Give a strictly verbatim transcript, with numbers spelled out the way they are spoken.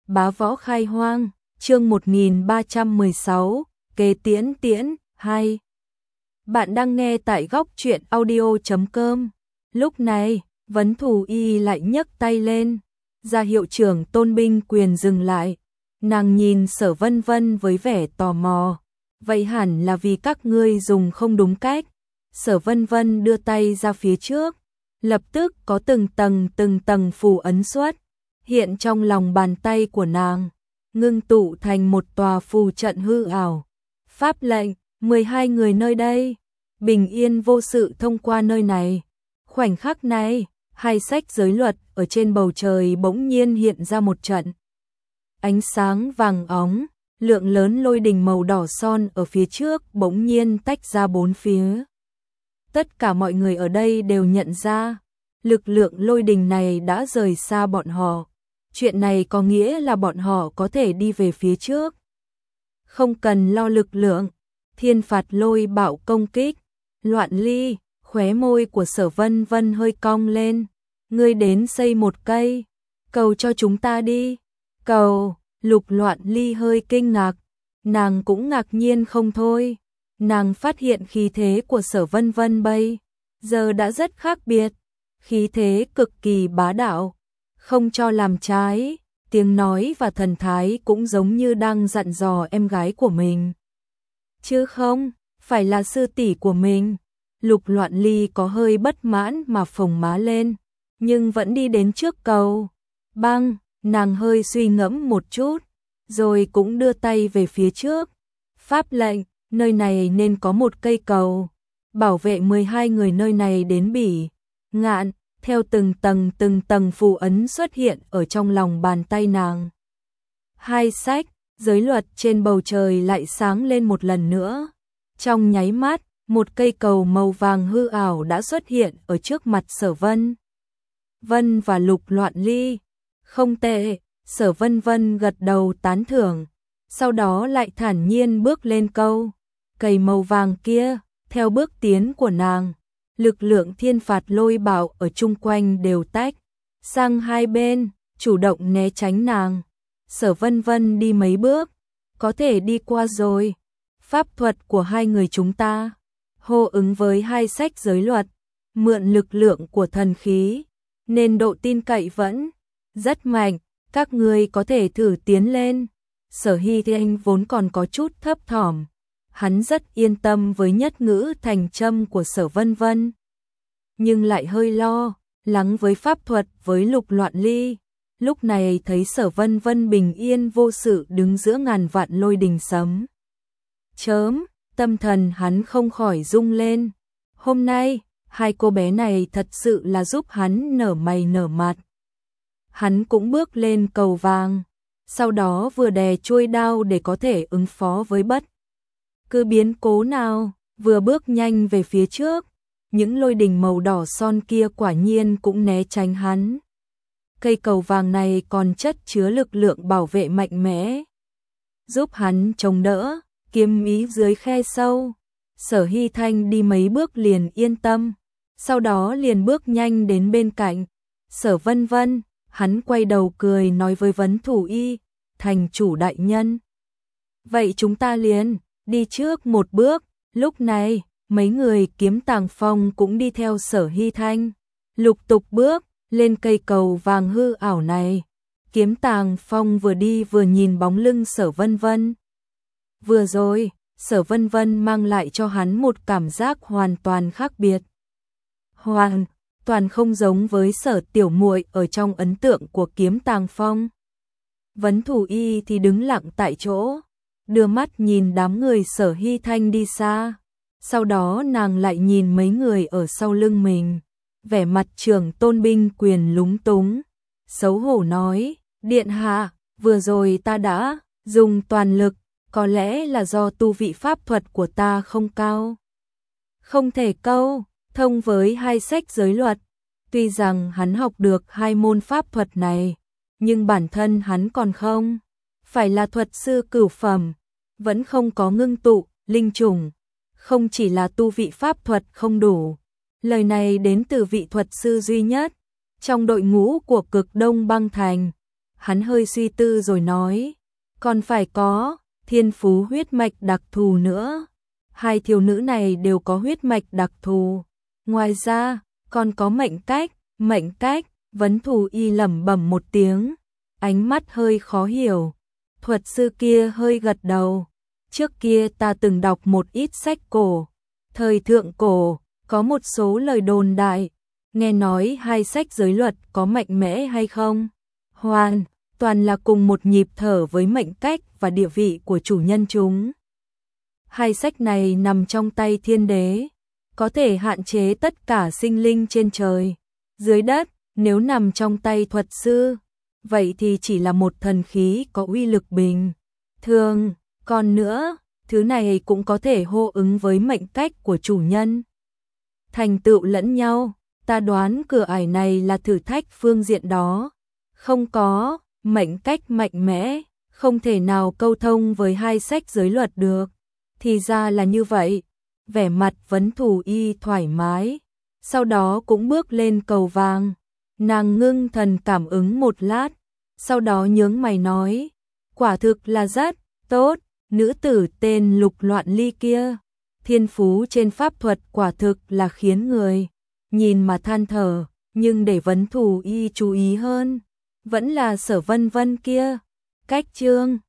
Bá võ khai hoang, chương một nghìn ba trăm mười sáu, kế tiễn tiễn, hai. Bạn đang nghe tại góc truyện audio chấm com. Lúc này, Vấn Thù Y lại nhấc tay lên, ra hiệu trưởng tôn binh quyền dừng lại. Nàng nhìn Sở Vân Vân với vẻ tò mò. Vậy hẳn là vì các ngươi dùng không đúng cách. Sở Vân Vân đưa tay ra phía trước. Lập tức có từng tầng từng tầng phù ấn xuất hiện trong lòng bàn tay của nàng, ngưng tụ thành một tòa phù trận hư ảo. Pháp lệnh, mười hai người nơi đây, bình yên vô sự thông qua nơi này. Khoảnh khắc này, hai sách giới luật ở trên bầu trời bỗng nhiên hiện ra một trận ánh sáng vàng óng, lượng lớn lôi đình màu đỏ son ở phía trước bỗng nhiên tách ra bốn phía. Tất cả mọi người ở đây đều nhận ra, lực lượng lôi đình này đã rời xa bọn họ. Chuyện này có nghĩa là bọn họ có thể đi về phía trước. Không cần lo lực lượng, thiên phạt lôi bạo công kích. Loạn Ly, khóe môi của Sở Vân Vân hơi cong lên. Ngươi đến xây một cây cầu cho chúng ta đi. Cầu, Lục Loạn Ly hơi kinh ngạc. Nàng cũng ngạc nhiên không thôi. Nàng phát hiện khí thế của Sở Vân Vân bây giờ đã rất khác biệt. Khí thế cực kỳ bá đạo, không cho làm trái, tiếng nói và thần thái cũng giống như đang dặn dò em gái của mình. Chứ không, phải là sư tỷ của mình. Lục Loạn Ly có hơi bất mãn mà phồng má lên, nhưng vẫn đi đến trước cầu. Băng, nàng hơi suy ngẫm một chút, rồi cũng đưa tay về phía trước. Pháp lệnh, nơi này nên có một cây cầu, bảo vệ mười hai người nơi này đến Bỉ Ngạn. Theo từng tầng từng tầng phù ấn xuất hiện ở trong lòng bàn tay nàng. Hai sách, giới luật trên bầu trời lại sáng lên một lần nữa. Trong nháy mắt, một cây cầu màu vàng hư ảo đã xuất hiện ở trước mặt Sở Vân Vân và Lục Loạn Ly. Không tệ, Sở Vân Vân gật đầu tán thưởng, sau đó lại thản nhiên bước lên cầu. Cây màu vàng kia, theo bước tiến của nàng, lực lượng thiên phạt lôi bạo ở chung quanh đều tách sang hai bên, chủ động né tránh nàng. Sở Vân Vân đi mấy bước, có thể đi qua rồi. Pháp thuật của hai người chúng ta hô ứng với hai sách giới luật, mượn lực lượng của thần khí, nên độ tin cậy vẫn rất mạnh. Các ngươi có thể thử tiến lên. Sở Hy Anh vốn còn có chút thấp thỏm. Hắn rất yên tâm với nhất ngữ thành châm của Sở Vân Vân, nhưng lại hơi lo lắng với pháp thuật với Lục Loạn Ly. Lúc này thấy Sở Vân Vân bình yên vô sự đứng giữa ngàn vạn lôi đình sấm chớm, tâm thần hắn không khỏi rung lên. Hôm nay, hai cô bé này thật sự là giúp hắn nở mày nở mặt. Hắn cũng bước lên cầu vàng, sau đó vừa đè chuôi đao để có thể ứng phó với bất cứ biến cố nào, vừa bước nhanh về phía trước. Những lôi đình màu đỏ son kia quả nhiên cũng né tránh hắn. Cây cầu vàng này còn chất chứa lực lượng bảo vệ mạnh mẽ, giúp hắn chống đỡ kiếm ý dưới khe sâu. Sở Hy Thanh đi mấy bước liền yên tâm, sau đó liền bước nhanh đến bên cạnh Sở Vân Vân. Hắn quay đầu cười nói với Vấn Thù Y, thành chủ đại nhân, vậy chúng ta liền đi trước một bước. Lúc này, mấy người Kiếm Tàng Phong cũng đi theo Sở Hy Thanh, lục tục bước lên cây cầu vàng hư ảo này. Kiếm Tàng Phong vừa đi vừa nhìn bóng lưng Sở Vân Vân. Vừa rồi, Sở Vân Vân mang lại cho hắn một cảm giác hoàn toàn khác biệt. Hoàn toàn không giống với Sở tiểu muội ở trong ấn tượng của Kiếm Tàng Phong. Vấn Thù Y thì đứng lặng tại chỗ, đưa mắt nhìn đám người Sở Hy Thanh đi xa. Sau đó nàng lại nhìn mấy người ở sau lưng mình, vẻ mặt trưởng tôn binh quyền lúng túng, xấu hổ nói, điện hạ, vừa rồi ta đã dùng toàn lực, có lẽ là do tu vị pháp thuật của ta không cao, không thể câu thông với hai sách giới luật. Tuy rằng hắn học được hai môn pháp thuật này, nhưng bản thân hắn còn không phải là thuật sư cửu phẩm, vẫn không có ngưng tụ linh trùng. Không chỉ là tu vị pháp thuật không đủ, lời này đến từ vị thuật sư duy nhất trong đội ngũ của Cực Đông Băng Thành. Hắn hơi suy tư rồi nói, còn phải có thiên phú huyết mạch đặc thù nữa. Hai thiếu nữ này đều có huyết mạch đặc thù. Ngoài ra, còn có mệnh cách, mệnh cách, Vấn Thù Y lẩm bẩm một tiếng, ánh mắt hơi khó hiểu. Thuật sư kia hơi gật đầu. Trước kia ta từng đọc một ít sách cổ. Thời thượng cổ, có một số lời đồn đại. Nghe nói hai sách giới luật có mạnh mẽ hay không? Hoàn toàn là cùng một nhịp thở với mệnh cách và địa vị của chủ nhân chúng. Hai sách này nằm trong tay thiên đế, có thể hạn chế tất cả sinh linh trên trời, dưới đất. Nếu nằm trong tay thuật sư, vậy thì chỉ là một thần khí có uy lực bình thường. Còn nữa, thứ này cũng có thể hô ứng với mệnh cách của chủ nhân, thành tựu lẫn nhau. Ta đoán cửa ải này là thử thách phương diện đó. Không có mệnh cách mạnh mẽ, không thể nào câu thông với hai sách giới luật được. Thì ra là như vậy. Vẻ mặt Vấn Thù Y thoải mái, sau đó cũng bước lên cầu vàng. Nàng ngưng thần cảm ứng một lát, sau đó nhướng mày nói, quả thực là rất tốt. Nữ tử tên Lục Loạn Ly kia, thiên phú trên pháp thuật quả thực là khiến người nhìn mà than thở. Nhưng để Vấn Thù Y chú ý hơn, vẫn là Sở Vân Vân kia. Cách chương